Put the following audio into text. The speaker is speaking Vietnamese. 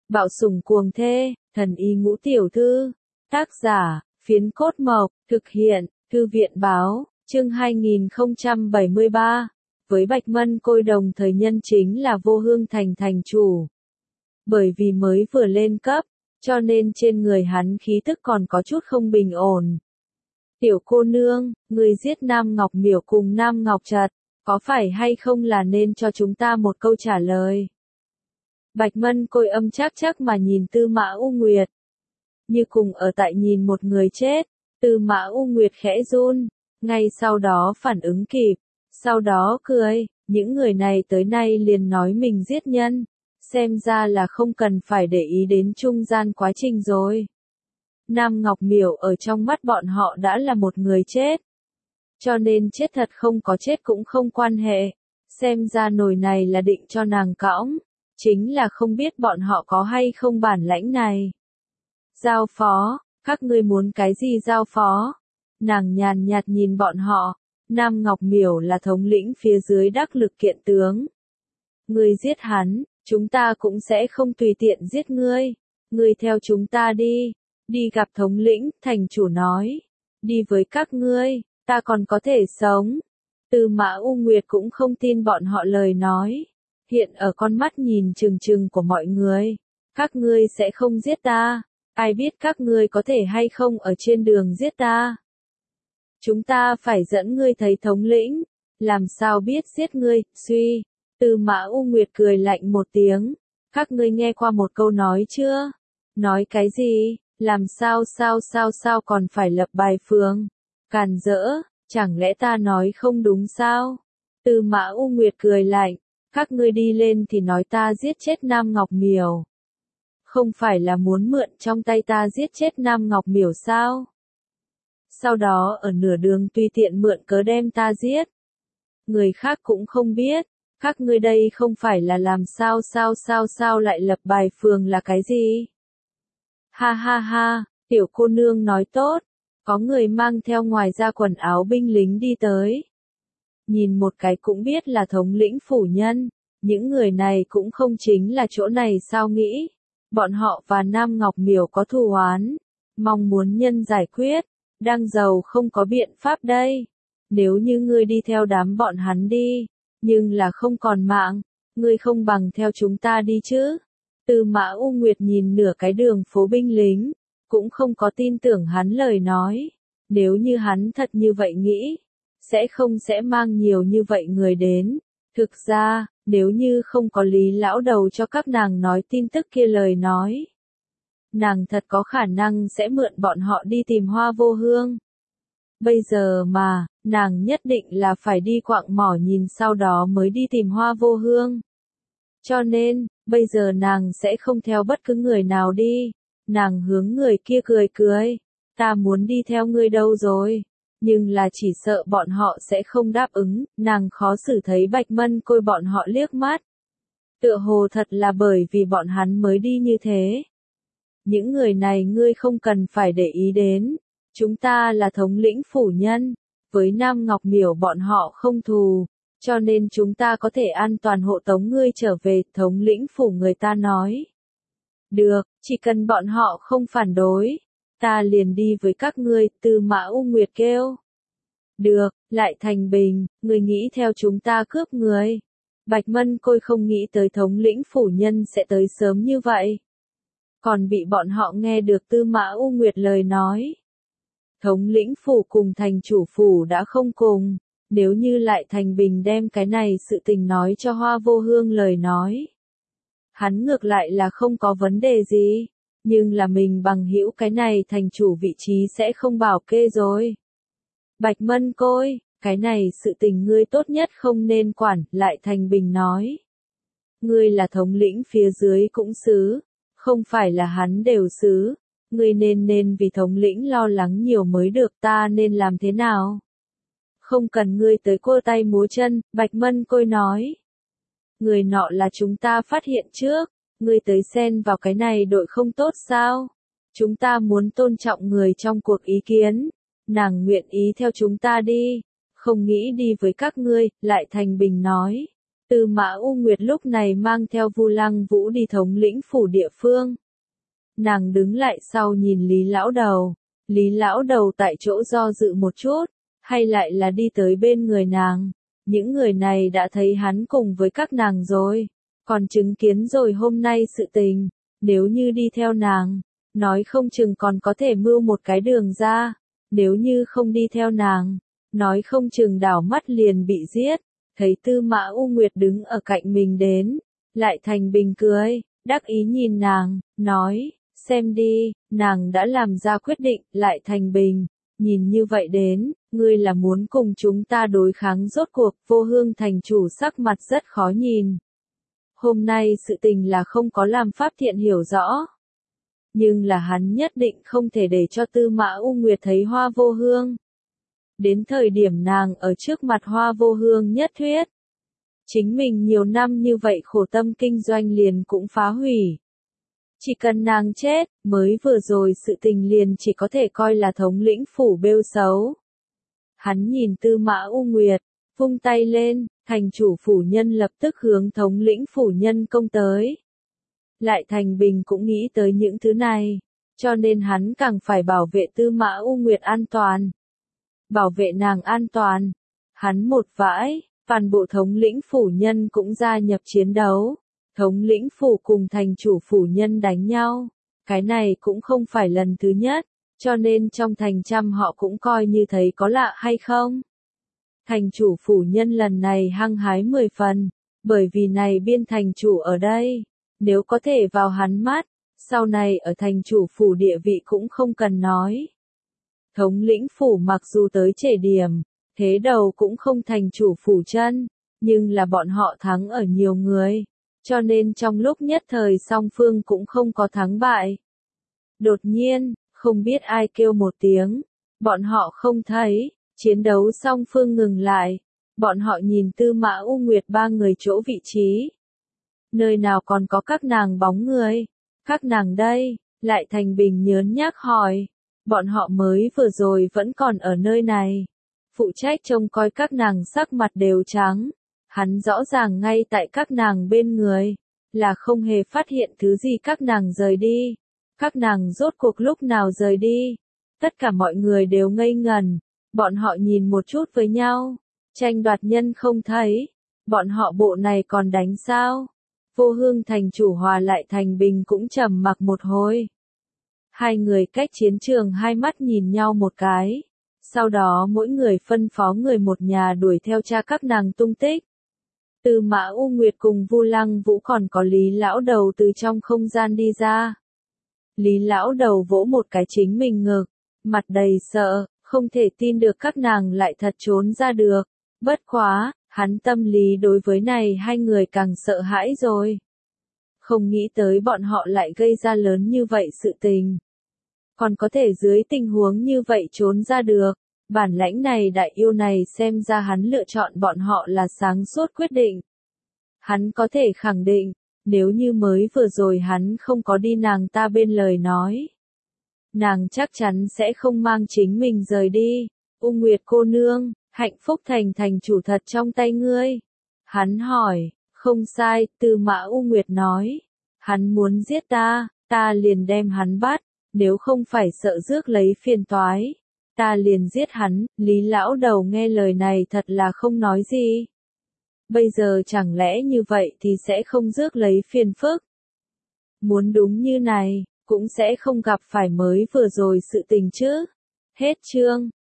Bạo sủng cuồng thê, thần y ngũ tiểu thư. Tác giả, Phiến Cốt Mộc, thực hiện, Thư viện báo, chương 2073. Với Bạch Mân Côi đồng thời nhân chính là Vô Hương Thành thành chủ. Bởi vì mới vừa lên cấp, cho nên trên người hắn khí tức còn có chút không bình ổn. Tiểu cô nương, người giết Nam Ngọc Miểu cùng Nam Ngọc Trật, có phải hay không là nên cho chúng ta một câu trả lời? Bạch Mân Côi âm chắc mà nhìn Tư Mã U Nguyệt. Như cùng ở tại nhìn một người chết, Tư Mã U Nguyệt khẽ run, ngay sau đó phản ứng kịp, sau đó cười, những người này tới nay liền nói mình giết nhân, xem ra là không cần phải để ý đến trung gian quá trình rồi. Nam Ngọc Miểu ở trong mắt bọn họ đã là một người chết. Cho nên chết thật không có chết cũng không quan hệ, xem ra nồi này là định cho nàng cõng, chính là không biết bọn họ có hay không bản lãnh này. Giao phó, các ngươi muốn cái gì giao phó? Nàng nhàn nhạt nhìn bọn họ, Nam Ngọc Miểu là thống lĩnh phía dưới đắc lực kiện tướng. Ngươi giết hắn, chúng ta cũng sẽ không tùy tiện giết ngươi, ngươi theo chúng ta đi, đi gặp thống lĩnh, thành chủ nói, đi với các ngươi, ta còn có thể sống. Tư Mã U Nguyệt cũng không tin bọn họ lời nói, hiện ở con mắt nhìn trừng của mọi người, các ngươi sẽ không giết ta. Ai biết các ngươi có thể hay không ở trên đường giết ta. Chúng ta phải dẫn ngươi thấy thống lĩnh, làm sao biết giết ngươi, suy. Tư Mã U Nguyệt cười lạnh một tiếng, các ngươi nghe qua một câu nói chưa? Nói cái gì, làm sao còn phải lập bài phường, càn rỡ, chẳng lẽ ta nói không đúng sao? Tư Mã U Nguyệt cười lạnh, các ngươi đi lên thì nói ta giết chết Nam Ngọc Miểu. Không phải là muốn mượn trong tay ta giết chết Nam Ngọc Miểu sao? Sau đó ở nửa đường tùy tiện mượn cớ đem ta giết. Người khác cũng không biết, các ngươi đây không phải là làm sao lại lập bài phường là cái gì? Ha ha ha, tiểu cô nương nói tốt, có người mang theo ngoài ra quần áo binh lính đi tới. Nhìn một cái cũng biết là thống lĩnh phủ nhân, những người này cũng không chính là chỗ này sao nghĩ. Bọn họ và Nam Ngọc Miểu có thù oán, mong muốn nhân giải quyết, đang giàu không có biện pháp đây. Nếu như ngươi đi theo đám bọn hắn đi, nhưng là không còn mạng, ngươi không bằng theo chúng ta đi chứ. Tư Mã U Nguyệt nhìn nửa cái đường phố binh lính, cũng không có tin tưởng hắn lời nói. Nếu như hắn thật như vậy nghĩ, sẽ mang nhiều như vậy người đến. Thực ra, nếu như không có Lý lão đầu cho các nàng nói tin tức kia lời nói, nàng thật có khả năng sẽ mượn bọn họ đi tìm Hoa Vô Hương. Bây giờ mà, nàng nhất định là phải đi quạng mỏ nhìn sau đó mới đi tìm Hoa Vô Hương. Cho nên, bây giờ nàng sẽ không theo bất cứ người nào đi. Nàng hướng người kia cười, ta muốn đi theo ngươi đâu rồi. Nhưng là chỉ sợ bọn họ sẽ không đáp ứng, nàng khó xử thấy Bạch Mân Côi bọn họ liếc mắt. Tựa hồ thật là bởi vì bọn hắn mới đi như thế. Những người này ngươi không cần phải để ý đến, chúng ta là thống lĩnh phủ nhân, với Nam Ngọc Miểu bọn họ không thù, cho nên chúng ta có thể an toàn hộ tống ngươi trở về, thống lĩnh phủ người ta nói. Được, chỉ cần bọn họ không phản đối, ta liền đi với các ngươi, Tư Mã U Nguyệt kêu. Được, Lại Thành Bình, người nghĩ theo chúng ta cướp người. Bạch Mân Côi không nghĩ tới thống lĩnh phủ nhân sẽ tới sớm như vậy. Còn bị bọn họ nghe được Tư Mã U Nguyệt lời nói. Thống lĩnh phủ cùng thành chủ phủ đã không cùng, nếu như Lại Thành Bình đem cái này sự tình nói cho Hoa Vô Hương lời nói. Hắn ngược lại là không có vấn đề gì, nhưng là mình bằng hữu cái này thành chủ vị trí sẽ không bảo kê rồi. Bạch Mân Côi, cái này sự tình ngươi tốt nhất không nên quản, Lại Thành Bình nói. Ngươi là thống lĩnh phía dưới cũng xứ, không phải là hắn đều xứ, ngươi nên vì thống lĩnh lo lắng nhiều mới được, ta nên làm thế nào? Không cần ngươi tới cua tay múa chân, Bạch Mân Côi nói. Người nọ là chúng ta phát hiện trước, ngươi tới xen vào cái này đội không tốt sao? Chúng ta muốn tôn trọng người trong cuộc ý kiến, nàng nguyện ý theo chúng ta đi, không nghĩ đi với các ngươi, Lại Thành Bình nói. Tư Mã U Nguyệt lúc này mang theo Vu Lăng Vũ đi thống lĩnh phủ địa phương. Nàng đứng lại sau nhìn Lý Lão Đầu. Lý Lão Đầu tại chỗ do dự một chút, hay lại là đi tới bên người nàng. Những người này đã thấy hắn cùng với các nàng rồi, còn chứng kiến rồi hôm nay sự tình. Nếu như đi theo nàng, nói không chừng còn có thể mưu một cái đường ra. Nếu như không đi theo nàng, nói không chừng đảo mắt liền bị giết. Thấy Tư Mã U Nguyệt đứng ở cạnh mình đến, lại Thành Bình cười, đắc ý nhìn nàng, nói, xem đi, nàng đã làm ra quyết định. Lại Thành Bình, nhìn như vậy đến, ngươi là muốn cùng chúng ta đối kháng rốt cuộc. Vô Hương thành chủ sắc mặt rất khó nhìn. Hôm nay sự tình là không có làm Pháp Thiện hiểu rõ. Nhưng là hắn nhất định không thể để cho Tư Mã U Nguyệt thấy Hoa Vô Hương. Đến thời điểm nàng ở trước mặt Hoa Vô Hương nhất thuyết. Chính mình nhiều năm như vậy khổ tâm kinh doanh liền cũng phá hủy. Chỉ cần nàng chết, mới vừa rồi sự tình liền chỉ có thể coi là thống lĩnh phủ bêu xấu. Hắn nhìn Tư Mã U Nguyệt, vung tay lên, thành chủ phủ nhân lập tức hướng thống lĩnh phủ nhân công tới. Lại Thành Bình cũng nghĩ tới những thứ này, cho nên hắn càng phải bảo vệ Tư Mã U Nguyệt an toàn. Bảo vệ nàng an toàn. Hắn một vãi, toàn bộ thống lĩnh phủ nhân cũng gia nhập chiến đấu. Thống lĩnh phủ cùng thành chủ phủ nhân đánh nhau. Cái này cũng không phải lần thứ nhất, cho nên trong thành trăm họ cũng coi như thấy có lạ hay không. Thành chủ phủ nhân lần này hăng hái 10 phần, bởi vì này biên thành chủ ở đây. Nếu có thể vào hắn mắt, sau này ở thành chủ phủ địa vị cũng không cần nói. Thống lĩnh phủ mặc dù tới trễ điểm, thế đầu cũng không thành chủ phủ chân, nhưng là bọn họ thắng ở nhiều người, cho nên trong lúc nhất thời song phương cũng không có thắng bại. Đột nhiên, không biết ai kêu một tiếng, bọn họ không thấy, chiến đấu song phương ngừng lại, bọn họ nhìn Tư Mã U Nguyệt ba người chỗ vị trí. Nơi nào còn có các nàng bóng người? Các nàng đây, Lại Thành Bình nhớn nhác hỏi. Bọn họ mới vừa rồi vẫn còn ở nơi này. Phụ trách trông coi các nàng sắc mặt đều trắng. Hắn rõ ràng ngay tại các nàng bên người, là không hề phát hiện thứ gì các nàng rời đi. Các nàng rốt cuộc lúc nào rời đi? Tất cả mọi người đều ngây ngẩn. Bọn họ nhìn một chút với nhau. Tranh đoạt nhân không thấy. Bọn họ bộ này còn đánh sao? Vô Hương thành chủ Hòa Lại Thành Bình cũng trầm mặc một hồi. Hai người cách chiến trường hai mắt nhìn nhau một cái. Sau đó mỗi người phân phó người một nhà đuổi theo tra các nàng tung tích. Tư Mã U Nguyệt cùng Vu Lăng Vũ còn có Lý Lão Đầu từ trong không gian đi ra. Lý Lão Đầu vỗ một cái chính mình ngực, mặt đầy sợ, không thể tin được các nàng lại thật trốn ra được. Bất quá, hắn tâm lý đối với này hai người càng sợ hãi rồi. Không nghĩ tới bọn họ lại gây ra lớn như vậy sự tình. Còn có thể dưới tình huống như vậy trốn ra được. Bản lãnh này đại yêu này xem ra hắn lựa chọn bọn họ là sáng suốt quyết định. Hắn có thể khẳng định, nếu như mới vừa rồi hắn không có đi nàng ta bên lời nói. Nàng chắc chắn sẽ không mang chính mình rời đi. U Nguyệt cô nương, hạnh phúc thành chủ thật trong tay ngươi. Hắn hỏi, không sai, Tư Mã U Nguyệt nói. Hắn muốn giết ta, ta liền đem hắn bắt, nếu không phải sợ rước lấy phiền toái. Ta liền giết hắn. Lý Lão Đầu nghe lời này thật là không nói gì. Bây giờ chẳng lẽ như vậy thì sẽ không rước lấy phiền phức. Muốn đúng như này, cũng sẽ không gặp phải mới vừa rồi sự tình chứ. Hết chương.